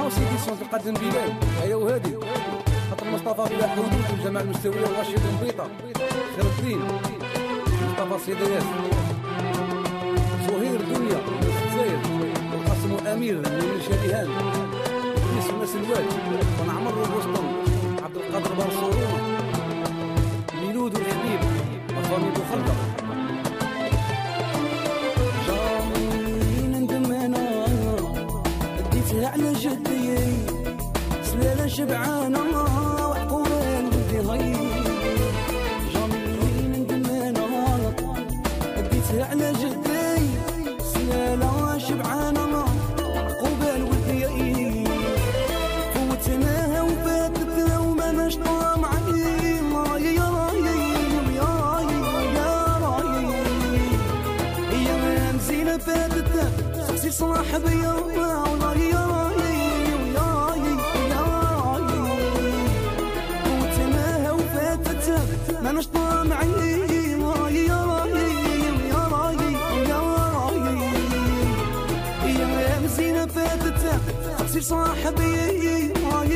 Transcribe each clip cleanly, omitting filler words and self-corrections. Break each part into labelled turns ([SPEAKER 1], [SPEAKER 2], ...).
[SPEAKER 1] وسيدي صوت القدم بلال هيا وهادي خاطر مصطفى بلا حدود والجماعة المستوية ورشيد البيطة خير الدين مصطفى سيدياس زهير دنيا الجزائر والقاسم وامير من شاديهان ناس وناس الواد ونعمر الوسطن عبد القادر برصورومه ميلود والحبيب وفامي بوخلة جامين ندم انا اديتها على جدي سلالة شبعانة وعقورين ولدي هاي جامين ندم انا اديتها على جدي سلالة شبعانة عقوبة ولدي فوتناها وفاتتنا وما نشطى معي يا مزينة فاتتنا سقسي صاحبي يا فوتناها وفاتتنا ما نشطى معي يا مزينة فاتتنا سقسي صاحبي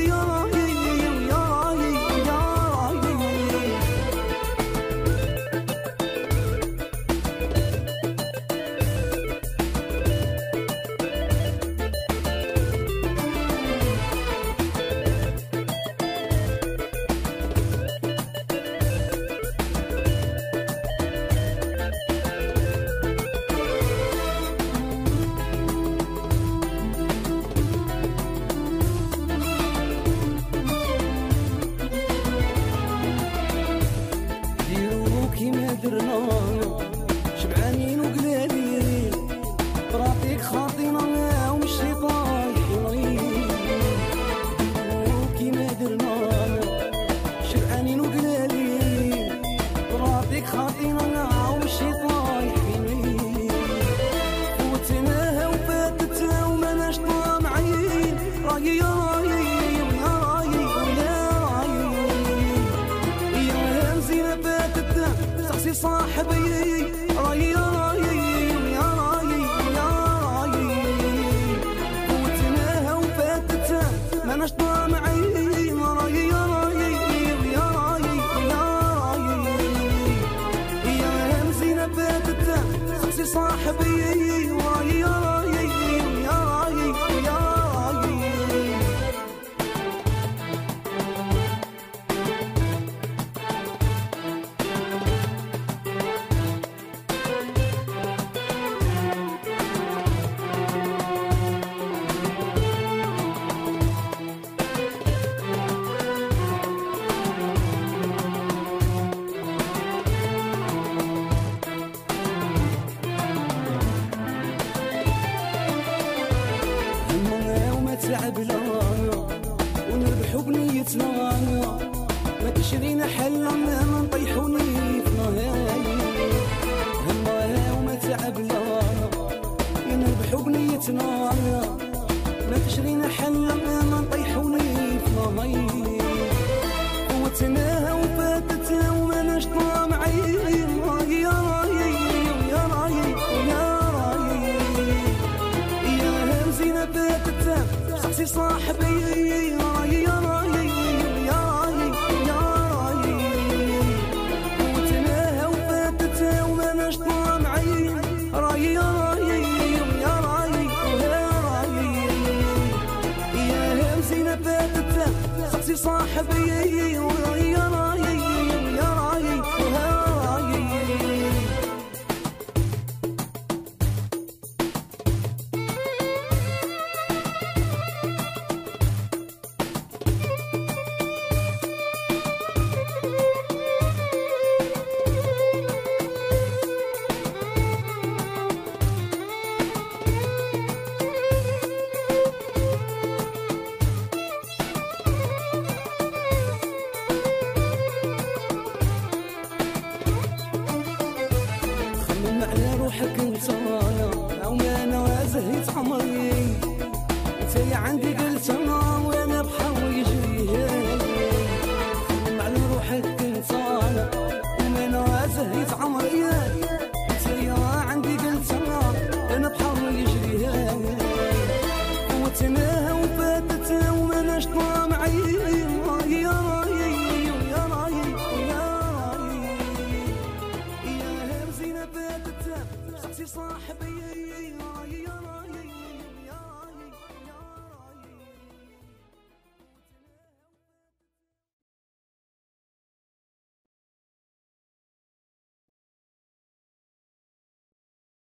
[SPEAKER 1] كيما درنا شبعانين وقلالين براتيك خاطينا ومشي طايحين كيما درنا شبعانين وقلالين براتيك خاطينا ومشي طايحين فوتناها وفاتتنا وما نشطى معين سقسي صاحبي فوتناها وفاتتها ما نشطى معي يا مزينة فاتتها سقسي صاحبي تعب لنا ونربحو بنيتنا ما تشرينا حلنا ما نطيحو نيتنا همها وما تعب لنا نربحو بنيتنا ما تشرينا حلنا ما نطيحو نيتنا فوتناها وفاتتنا وما نشطى معي يا مزينة فاتتها سقسي صاحبي فوتناها وفاتتها وما نشطى معي يا مزينة فاتتها سقسي صاحبي على روحك انت او ما انا زهيت عمري انت عندي قلت انا وانا بحر يجري على روحك انت وما انا زهيت عمري انت عندي قلت انا بحر يجري فوتناها وفاتت واش طامعي يا راي يا راي يا راي يا هرزينة بات التاب شخصي صاحبي